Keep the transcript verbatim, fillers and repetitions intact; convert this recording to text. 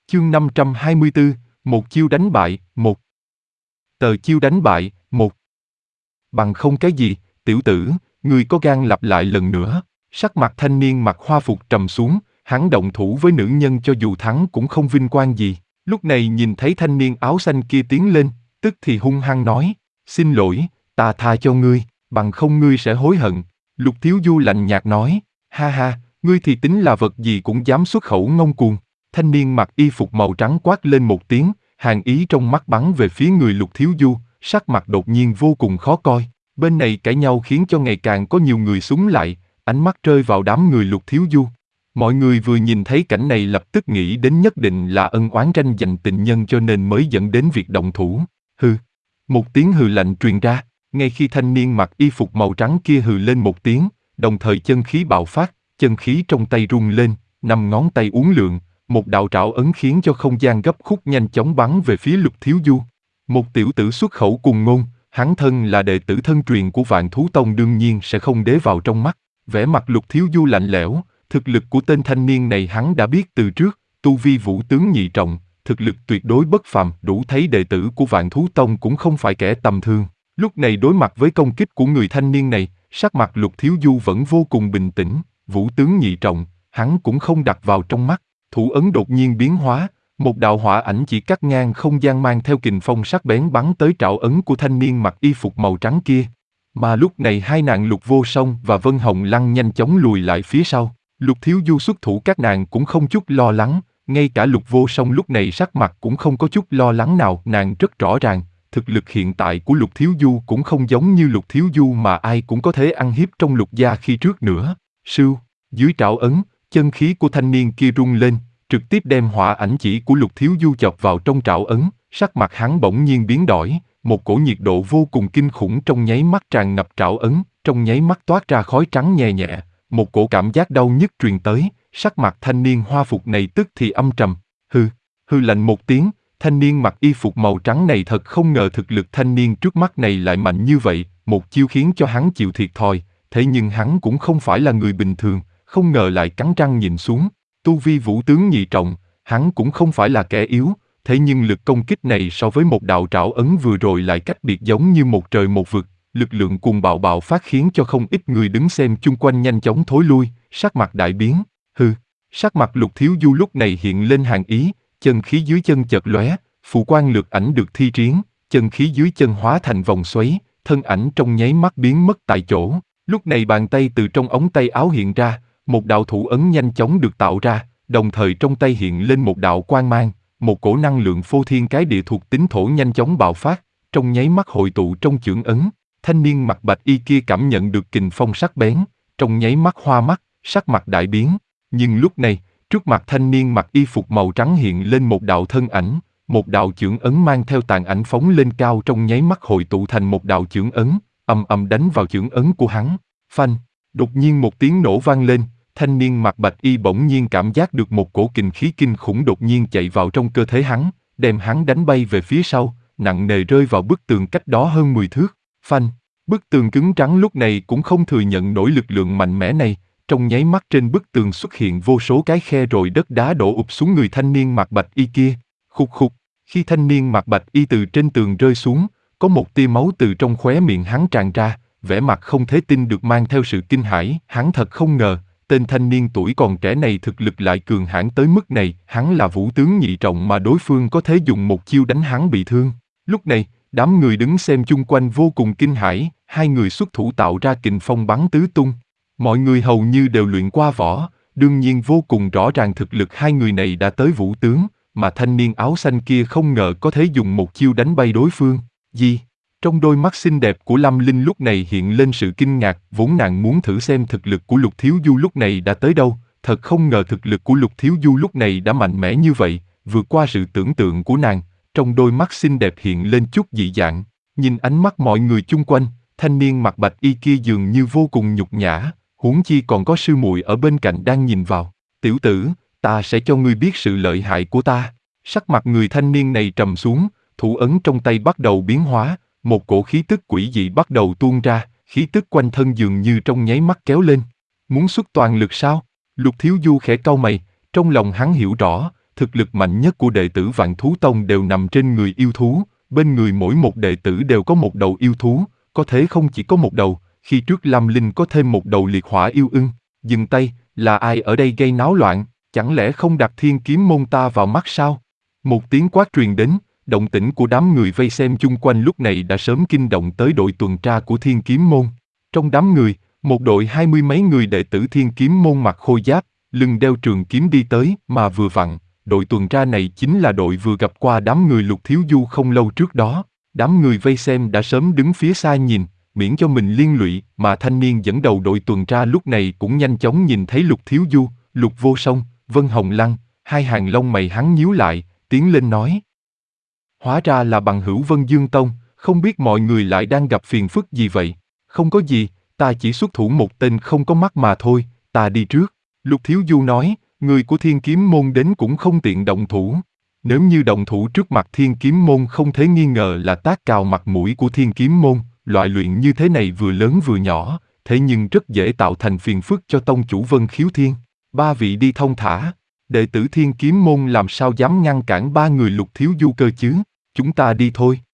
Chương năm trăm hai mươi tư, một chiêu đánh bại, một. Tờ chiêu đánh bại, một. Bằng không cái gì, tiểu tử, ngươi có gan lặp lại lần nữa. Sắc mặt thanh niên mặc hoa phục trầm xuống, hắn động thủ với nữ nhân cho dù thắng cũng không vinh quang gì. Lúc này nhìn thấy thanh niên áo xanh kia tiến lên, tức thì hung hăng nói, xin lỗi, ta tha cho ngươi, bằng không ngươi sẽ hối hận. Lục Thiếu Du lạnh nhạt nói, ha ha, ngươi thì tính là vật gì cũng dám xuất khẩu ngông cuồng. Thanh niên mặc y phục màu trắng quát lên một tiếng, hàn ý trong mắt bắn về phía người Lục Thiếu Du, sắc mặt đột nhiên vô cùng khó coi. Bên này cãi nhau khiến cho ngày càng có nhiều người súng lại, ánh mắt rơi vào đám người Lục Thiếu Du. Mọi người vừa nhìn thấy cảnh này lập tức nghĩ đến nhất định là ân oán tranh giành tình nhân cho nên mới dẫn đến việc động thủ. Hừ. Một tiếng hừ lạnh truyền ra, ngay khi thanh niên mặc y phục màu trắng kia hừ lên một tiếng, đồng thời chân khí bạo phát, chân khí trong tay rung lên, năm ngón tay uốn lượn, một đạo trảo ấn khiến cho không gian gấp khúc nhanh chóng bắn về phía Lục Thiếu Du. Một tiểu tử xuất khẩu cùng ngôn, hắn thân là đệ tử thân truyền của Vạn Thú Tông đương nhiên sẽ không để vào trong mắt. Vẻ mặt Lục Thiếu Du lạnh lẽo, thực lực của tên thanh niên này hắn đã biết từ trước, tu vi vũ tướng nhị trọng, thực lực tuyệt đối bất phàm, đủ thấy đệ tử của Vạn Thú Tông cũng không phải kẻ tầm thường. Lúc này đối mặt với công kích của người thanh niên này, sắc mặt Lục Thiếu Du vẫn vô cùng bình tĩnh, vũ tướng nhị trọng, hắn cũng không đặt vào trong mắt. Thủ ấn đột nhiên biến hóa, một đạo hỏa ảnh chỉ cắt ngang không gian mang theo kình phong sắc bén bắn tới trảo ấn của thanh niên mặc y phục màu trắng kia. Mà lúc này hai nàng Lục Vô Song và Vân Hồng Lăng nhanh chóng lùi lại phía sau. Lục Thiếu Du xuất thủ các nàng cũng không chút lo lắng, ngay cả Lục Vô Song lúc này sắc mặt cũng không có chút lo lắng nào, nàng rất rõ ràng, thực lực hiện tại của Lục Thiếu Du cũng không giống như Lục Thiếu Du mà ai cũng có thể ăn hiếp trong Lục gia khi trước nữa. Sưu, dưới trảo ấn, chân khí của thanh niên kia rung lên, trực tiếp đem hỏa ảnh chỉ của Lục Thiếu Du chọc vào trong trảo ấn, sắc mặt hắn bỗng nhiên biến đổi, một cổ nhiệt độ vô cùng kinh khủng trong nháy mắt tràn ngập trảo ấn, trong nháy mắt toát ra khói trắng nhẹ nhẹ, một cổ cảm giác đau nhức truyền tới, sắc mặt thanh niên hoa phục này tức thì âm trầm, hư, hư lạnh một tiếng, thanh niên mặc y phục màu trắng này thật không ngờ thực lực thanh niên trước mắt này lại mạnh như vậy, một chiêu khiến cho hắn chịu thiệt thòi, thế nhưng hắn cũng không phải là người bình thường, không ngờ lại cắn răng nhìn xuống. Tu vi vũ tướng nhị trọng, hắn cũng không phải là kẻ yếu, thế nhưng lực công kích này so với một đạo trảo ấn vừa rồi lại cách biệt giống như một trời một vực, lực lượng cuồng bạo bạo phát khiến cho không ít người đứng xem chung quanh nhanh chóng thối lui, sắc mặt đại biến, hừ, sắc mặt Lục Thiếu Du lúc này hiện lên hàn ý, chân khí dưới chân chợt lóe, phù quang lược ảnh được thi triển, chân khí dưới chân hóa thành vòng xoáy, thân ảnh trong nháy mắt biến mất tại chỗ, lúc này bàn tay từ trong ống tay áo hiện ra, một đạo thủ ấn nhanh chóng được tạo ra, đồng thời trong tay hiện lên một đạo quang mang, một cổ năng lượng phô thiên cái địa thuộc tính thổ nhanh chóng bạo phát, trong nháy mắt hội tụ trong chưởng ấn. Thanh niên mặc bạch y kia cảm nhận được kình phong sắc bén, trong nháy mắt hoa mắt, sắc mặt đại biến. Nhưng lúc này, trước mặt thanh niên mặc y phục màu trắng hiện lên một đạo thân ảnh, một đạo chưởng ấn mang theo tàn ảnh phóng lên cao trong nháy mắt hội tụ thành một đạo chưởng ấn, ầm ầm đánh vào chưởng ấn của hắn. Phanh, đột nhiên một tiếng nổ vang lên. Thanh niên mặc bạch y bỗng nhiên cảm giác được một cổ kình khí kinh khủng đột nhiên chạy vào trong cơ thể hắn, đem hắn đánh bay về phía sau, nặng nề rơi vào bức tường cách đó hơn mười thước. Phanh, bức tường cứng rắn lúc này cũng không thừa nhận nổi lực lượng mạnh mẽ này, trong nháy mắt trên bức tường xuất hiện vô số cái khe rồi đất đá đổ ụp xuống người thanh niên mặc bạch y kia. Khục khục, khi thanh niên mặc bạch y từ trên tường rơi xuống, có một tia máu từ trong khóe miệng hắn tràn ra, vẻ mặt không thể tin được mang theo sự kinh hãi, hắn thật không ngờ. Tên thanh niên tuổi còn trẻ này thực lực lại cường hãn tới mức này, hắn là vũ tướng nhị trọng mà đối phương có thể dùng một chiêu đánh hắn bị thương. Lúc này, đám người đứng xem chung quanh vô cùng kinh hãi, hai người xuất thủ tạo ra kình phong bắn tứ tung. Mọi người hầu như đều luyện qua võ, đương nhiên vô cùng rõ ràng thực lực hai người này đã tới vũ tướng, mà thanh niên áo xanh kia không ngờ có thể dùng một chiêu đánh bay đối phương. Gì? Trong đôi mắt xinh đẹp của Lâm Linh lúc này hiện lên sự kinh ngạc, vốn nàng muốn thử xem thực lực của Lục Thiếu Du lúc này đã tới đâu, thật không ngờ thực lực của Lục Thiếu Du lúc này đã mạnh mẽ như vậy, vượt qua sự tưởng tượng của nàng, trong đôi mắt xinh đẹp hiện lên chút dị dạng, nhìn ánh mắt mọi người chung quanh, thanh niên mặc bạch y kia dường như vô cùng nhục nhã, huống chi còn có sư muội ở bên cạnh đang nhìn vào. Tiểu tử, ta sẽ cho ngươi biết sự lợi hại của ta. Sắc mặt người thanh niên này trầm xuống, thủ ấn trong tay bắt đầu biến hóa. Một cổ khí tức quỷ dị bắt đầu tuôn ra, khí tức quanh thân dường như trong nháy mắt kéo lên. Muốn xuất toàn lực sao? Lục Thiếu Du khẽ cau mày, trong lòng hắn hiểu rõ, Thực lực mạnh nhất của đệ tử Vạn Thú Tông đều nằm trên người yêu thú, bên người mỗi một đệ tử đều có một đầu yêu thú, có thể không chỉ có một đầu, khi trước Lâm Linh có thêm một đầu liệt hỏa yêu ưng. Dừng tay, là ai ở đây gây náo loạn, chẳng lẽ không đặt Thiên Kiếm Môn ta vào mắt sao? Một tiếng quát truyền đến, động tĩnh của đám người vây xem chung quanh lúc này đã sớm kinh động tới đội tuần tra của Thiên Kiếm Môn. Trong đám người, một đội hai mươi mấy người đệ tử Thiên Kiếm Môn mặc khôi giáp, lưng đeo trường kiếm đi tới, mà vừa vặn, đội tuần tra này chính là đội vừa gặp qua đám người Lục Thiếu Du không lâu trước đó. Đám người vây xem đã sớm đứng phía xa nhìn, miễn cho mình liên lụy, mà thanh niên dẫn đầu đội tuần tra lúc này cũng nhanh chóng nhìn thấy Lục Thiếu Du, Lục Vô Song, Vân Hồng Lăng, hai hàng lông mày hắn nhíu lại, tiến lên nói. Hóa ra là bằng hữu Vân Dương Tông, không biết mọi người lại đang gặp phiền phức gì vậy? Không có gì, ta chỉ xuất thủ một tên không có mắt mà thôi, ta đi trước. Lục Thiếu Du nói, người của Thiên Kiếm Môn đến cũng không tiện động thủ. Nếu như động thủ trước mặt Thiên Kiếm Môn không thể nghi ngờ là tác cào mặt mũi của Thiên Kiếm Môn, loại luyện như thế này vừa lớn vừa nhỏ, thế nhưng rất dễ tạo thành phiền phức cho tông chủ Vân Khiếu Thiên. Ba vị đi thông thả, đệ tử Thiên Kiếm Môn làm sao dám ngăn cản ba người Lục Thiếu Du cơ chứ, chúng ta đi thôi.